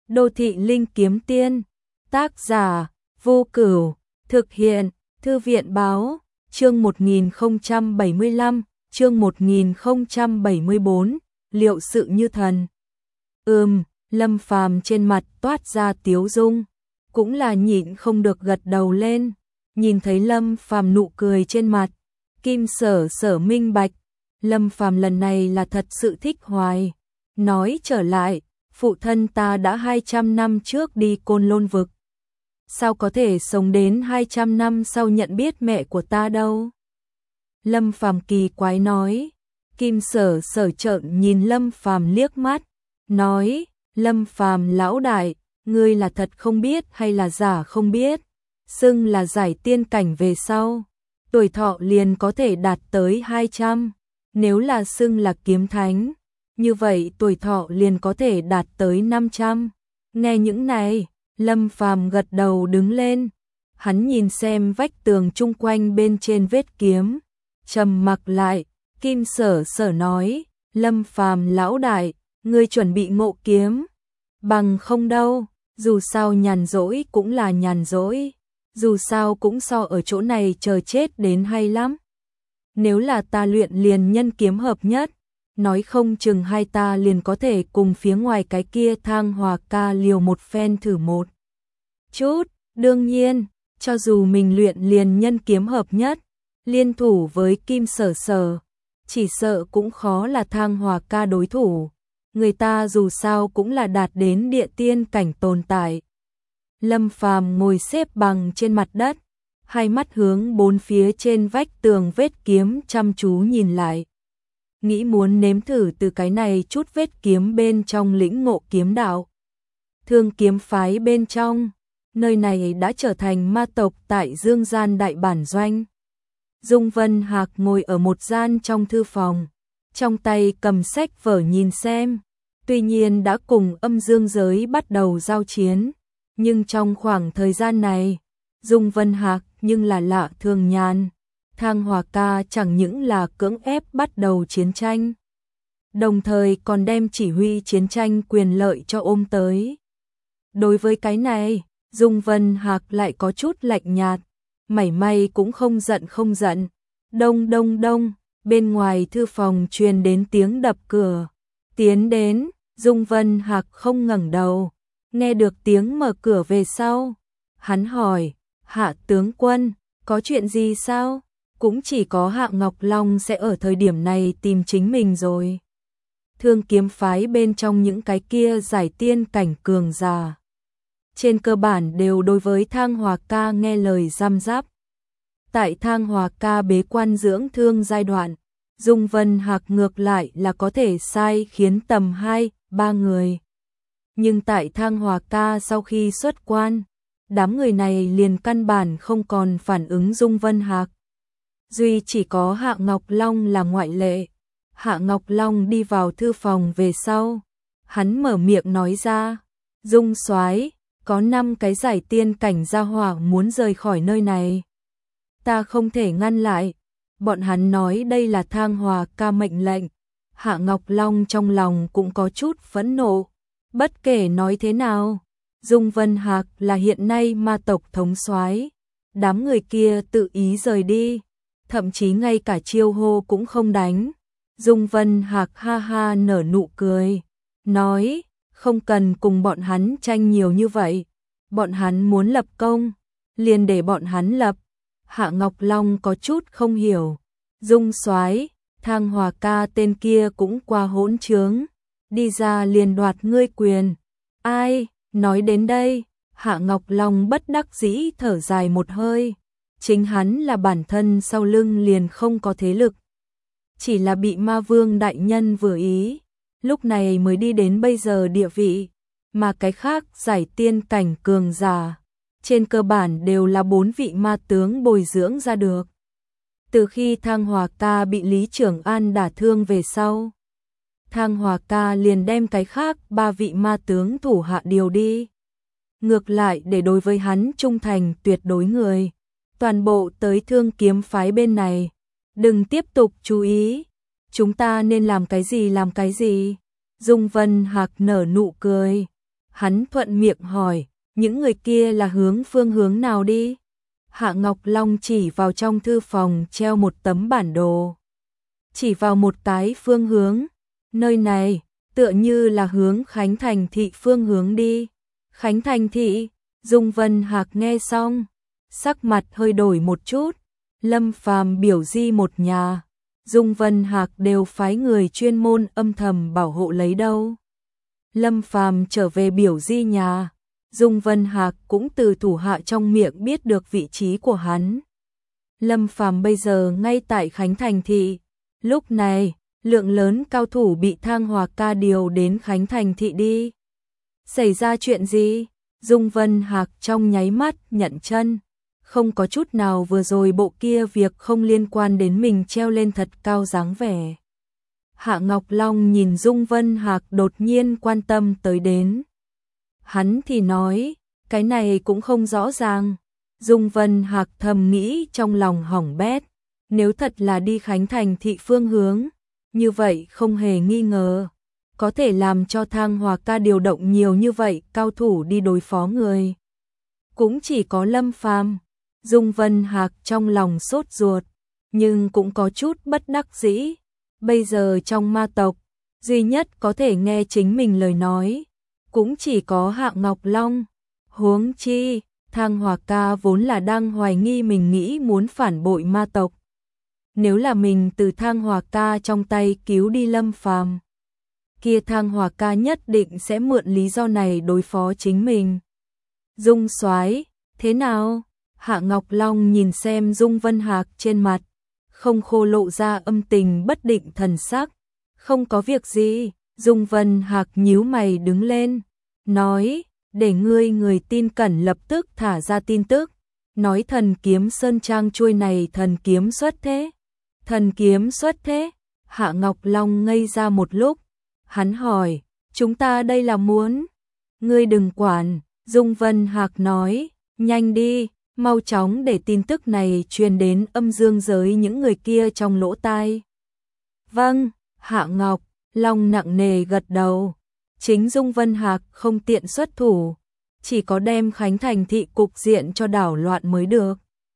Đô thị linh kiếm tiên. Tác giả Vô Cửu. Thực hiện Thư viện báo. Chương 1075, chương 1074, liệu sự như thần. Lâm Phàm trên mặt toát ra tiếu dung, cũng là nhịn không được gật đầu lên. Nhìn thấy Lâm Phàm nụ cười trên mặt, Kim Sở Sở minh bạch, Lâm Phàm lần này là thật sự thích hoài. Nói trở lại, phụ thân ta đã 200 năm trước đi Côn Lôn vực, sao có thể sống đến 200 năm sau nhận biết mẹ của ta đâu? Lâm Phàm kỳ quái nói. Kim Sở Sở trợn nhìn Lâm Phàm liếc mắt, nói: Lâm Phàm lão đại, ngươi là thật không biết hay là giả không biết? Xưng là giải tiên cảnh về sau, tuổi thọ liền có thể đạt tới 200. Nếu là xưng là kiếm thánh, như vậy tuổi thọ liền có thể đạt tới 500. Nghe những này, Lâm Phàm gật đầu đứng lên. Hắn nhìn xem vách tường chung quanh bên trên vết kiếm, trầm mặc lại. Kim Sở Sở nói: Lâm Phàm lão đại, ngươi chuẩn bị ngộ kiếm? Bằng không đâu, dù sao nhàn rỗi cũng là nhàn rỗi, dù sao cũng so ở chỗ này chờ chết đến hay lắm. Nếu là ta luyện liền nhân kiếm hợp nhất, nói không chừng hai ta liền có thể cùng phía ngoài cái kia Thang Hòa ca liều một phen thử một chút. Đương nhiên, cho dù mình luyện liền nhân kiếm hợp nhất, liên thủ với Kim Sở Sở, chỉ sợ cũng khó là Thang Hòa ca đối thủ. Người ta dù sao cũng là đạt đến địa tiên cảnh tồn tại. Lâm Phàm ngồi xếp bằng trên mặt đất, hai mắt hướng bốn phía trên vách tường vết kiếm chăm chú nhìn lại. Nghĩ muốn nếm thử từ cái này chút vết kiếm bên trong lĩnh ngộ kiếm đạo. Thương kiếm phái bên trong, nơi này đã trở thành ma tộc tại Dương Gian đại bản doanh. Dung Vân Hạc ngồi ở một gian trong thư phòng, trong tay cầm sách vở nhìn xem. Tuy nhiên đã cùng âm dương giới bắt đầu giao chiến, nhưng trong khoảng thời gian này, Dung Vân Hạc nhưng là lạ thường nhàn. Thang Hòa ca chẳng những là cưỡng ép bắt đầu chiến tranh, đồng thời còn đem chỉ huy chiến tranh quyền lợi cho ôm tới. Đối với cái này, Dung Vân Hạc lại có chút lạnh nhạt, mảy may cũng không giận. Đông đông đông, bên ngoài thư phòng truyền đến tiếng đập cửa. Tiến đến, Dung Vân Hạc không ngẩng đầu, nghe được tiếng mở cửa về sau. Hắn hỏi: Hạ tướng quân, có chuyện gì sao? Cũng chỉ có Hạ Ngọc Long sẽ ở thời điểm này tìm chính mình rồi. Thương kiếm phái bên trong những cái kia giải tiên cảnh cường giả, trên cơ bản đều đối với Thang Hòa ca nghe lời răm rắp. Tại Thang Hòa ca bế quan dưỡng thương giai đoạn, Dung Vân Hạc ngược lại là có thể sai khiến tầm 2-3 người. Nhưng tại Thang Hòa ca sau khi xuất quan, đám người này liền căn bản không còn phản ứng Dung Vân Hạc. Duy chỉ có Hạ Ngọc Long là ngoại lệ. Hạ Ngọc Long đi vào thư phòng về sau, hắn mở miệng nói ra: Dung soái, có 5 cái giải tiên cảnh gia hỏa muốn rời khỏi nơi này. Ta không thể ngăn lại. Bọn hắn nói đây là Thang Hòa ca mệnh lệnh. Hạ Ngọc Long trong lòng cũng có chút phẫn nộ. Bất kể nói thế nào, Dung Vân Hạc là hiện nay ma tộc thống soái. Đám người kia tự ý rời đi, thậm chí ngay cả chiêu hô cũng không đánh. Dung Vân Hạc ha ha nở nụ cười, nói: không cần cùng bọn hắn tranh nhiều như vậy. Bọn hắn muốn lập công, liền để bọn hắn lập. Hạ Ngọc Long có chút không hiểu. Dung soái, Thang Hòa ca tên kia cũng qua hỗn trướng, đi ra liền đoạt ngươi quyền. Ai? Nói đến đây, Hạ Ngọc Long bất đắc dĩ thở dài một hơi. Chính hắn là bản thân sau lưng liền không có thế lực, chỉ là bị Ma Vương đại nhân vừa ý, lúc này mới đi đến bây giờ địa vị. Mà cái khác giải tiên cảnh cường giả, trên cơ bản đều là 4 vị ma tướng bồi dưỡng ra được. Từ khi Thang Hòa ca bị Lý Trưởng An đả thương về sau, Thang Hòa ca liền đem cái khác 3 vị ma tướng thủ hạ điều đi. Ngược lại để đối với hắn trung thành tuyệt đối người, toàn bộ tới Thương kiếm phái bên này. Đừng tiếp tục chú ý, chúng ta nên làm cái gì làm cái gì. Dung Vân Hạc nở nụ cười. Hắn thuận miệng hỏi, những người kia là phương hướng nào đi? Hạ Ngọc Long chỉ vào trong thư phòng treo một tấm bản đồ. Chỉ vào một cái phương hướng. Nơi này, tựa như là hướng Khánh Thành thị phương hướng đi. Khánh Thành thị, Dung Vân Hạc nghe xong, sắc mặt hơi đổi một chút. Lâm Phàm biểu di một nhà, Dung Vân Hạc đều phái người chuyên môn âm thầm bảo hộ lấy đâu. Lâm Phàm trở về biểu di nhà, Dung Vân Hạc cũng từ thủ hạ trong miệng biết được vị trí của hắn. Lâm Phàm bây giờ ngay tại Khánh Thành thị. Lúc này, lượng lớn cao thủ bị Thang Hòa Ca điều đến Khánh Thành thị đi. Xảy ra chuyện gì? Dung Vân Hạc trong nháy mắt nhận chân. Không có chút nào vừa rồi bộ kia việc không liên quan đến mình treo lên thật cao dáng vẻ. Hạ Ngọc Long nhìn Dung Vân Hạc đột nhiên quan tâm tới đến. Hắn thì nói, cái này cũng không rõ ràng. Dung Vân Hạc thầm nghĩ trong lòng hỏng bét. Nếu thật là đi Khánh Thành thị phương hướng, như vậy không hề nghi ngờ. Có thể làm cho Thang Hòa Ca điều động nhiều như vậy cao thủ đi đối phó người. Cũng chỉ có Lâm Phàm. Dung Vân Hạc trong lòng sốt ruột, nhưng cũng có chút bất đắc dĩ. Bây giờ trong ma tộc, duy nhất có thể nghe chính mình lời nói, cũng chỉ có Hạ Ngọc Long. Huống chi, Thang Hòa Ca vốn là đang hoài nghi mình nghĩ muốn phản bội ma tộc. Nếu là mình từ Thang Hòa Ca trong tay cứu đi Lâm Phàm, kia Thang Hòa Ca nhất định sẽ mượn lý do này đối phó chính mình. Dung Soái, thế nào? Hạ Ngọc Long nhìn xem Dung Vân Hạc trên mặt, không khô lộ ra âm tình bất định thần sắc. Không có việc gì, Dung Vân Hạc nhíu mày đứng lên, nói, để người tin cẩn lập tức thả ra tin tức, nói thần kiếm Sơn Trang chuôi này thần kiếm xuất thế. Thần kiếm xuất thế? Hạ Ngọc Long ngây ra một lúc, hắn hỏi, chúng ta đây là muốn? Ngươi đừng quản, Dung Vân Hạc nói, nhanh đi. Mau chóng để tin tức này truyền đến âm dương giới những người kia trong lỗ tai. Vâng, Hạ Ngọc Long nặng nề gật đầu. Chính Dung Vân Hạc không tiện xuất thủ, chỉ có đem Khánh Thành thị cục diện cho đảo loạn mới được.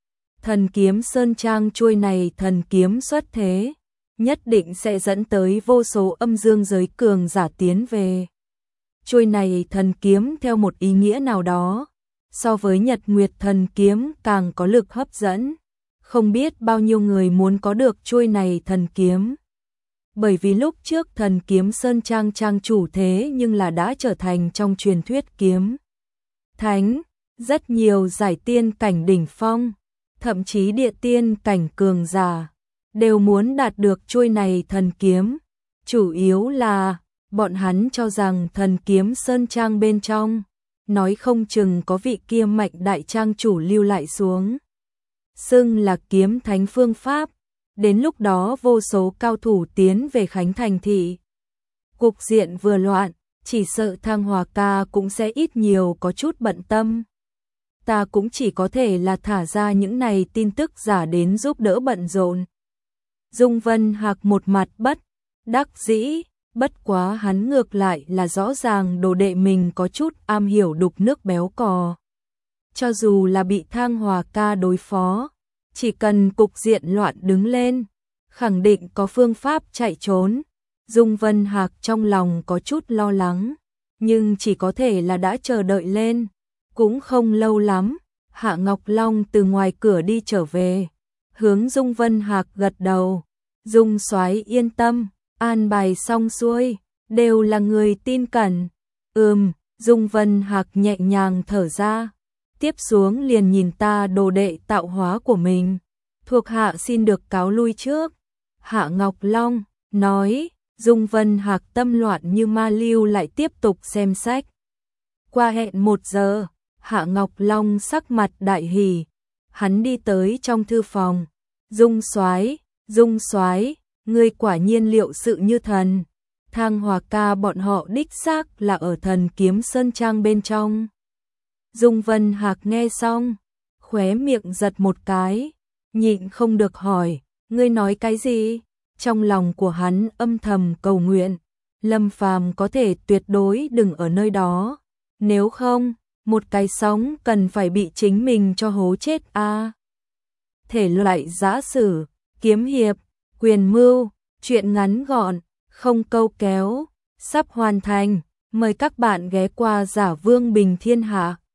Thần kiếm Sơn Trang chuôi này thần kiếm xuất thế, nhất định sẽ dẫn tới vô số âm dương giới cường giả tiến về. Chuôi này thần kiếm theo một ý nghĩa nào đó, so với Nhật Nguyệt thần kiếm càng có lực hấp dẫn. Không biết bao nhiêu người muốn có được chuôi này thần kiếm. Bởi vì lúc trước thần kiếm Sơn Trang trang chủ thế nhưng là đã trở thành trong truyền thuyết kiếm thánh, rất nhiều giải tiên cảnh đỉnh phong, thậm chí địa tiên cảnh cường giả đều muốn đạt được chuôi này thần kiếm. Chủ yếu là bọn hắn cho rằng thần kiếm Sơn Trang bên trong nói không chừng có vị kia mạnh đại trang chủ lưu lại xuống, xưng là kiếm thánh phương pháp. Đến lúc đó vô số cao thủ tiến về Khánh Thành thị, cục diện vừa loạn, chỉ sợ Thang Hòa Ca cũng sẽ ít nhiều có chút bận tâm. Ta cũng chỉ có thể là thả ra những này tin tức giả đến giúp đỡ bận rộn. Dung Vân Hạc một mặt bất đắc dĩ, bất quá hắn ngược lại là rõ ràng đồ đệ mình có chút am hiểu đục nước béo cò. Cho dù là bị Thang Hòa Ca đối phó, chỉ cần cục diện loạn đứng lên, khẳng định có phương pháp chạy trốn. Dung Vân Hạc trong lòng có chút lo lắng, nhưng chỉ có thể là đã chờ đợi lên. Cũng không lâu lắm, Hạ Ngọc Long từ ngoài cửa đi trở về, hướng Dung Vân Hạc gật đầu. Dung soái yên tâm, an bài xong xuôi, đều là người tin cẩn. Dung Vân Hạc nhẹ nhàng thở ra. Tiếp xuống liền nhìn ta đồ đệ tạo hóa của mình. Thuộc hạ xin được cáo lui trước. Hạ Ngọc Long nói. Dung Vân Hạc tâm loạn như ma lưu lại tiếp tục xem sách. Qua hẹn 1 giờ, Hạ Ngọc Long sắc mặt đại hỉ. Hắn đi tới trong thư phòng. Dung soái, ngươi quả nhiên liệu sự như thần. Thang Hòa Ca bọn họ đích xác là ở thần kiếm Sơn Trang bên trong. Dung Vân Hạc nghe xong, khóe miệng giật một cái, nhịn không được hỏi, ngươi nói cái gì? Trong lòng của hắn âm thầm cầu nguyện, Lâm Phàm có thể tuyệt đối đừng ở nơi đó, nếu không, một cái sống cần phải bị chính mình cho hố chết a. Thể loại giã sử, kiếm hiệp, quyền mưu, truyện ngắn gọn, không câu kéo, sắp hoàn thành, mời các bạn ghé qua Giả Vương Bình Thiên Hạ.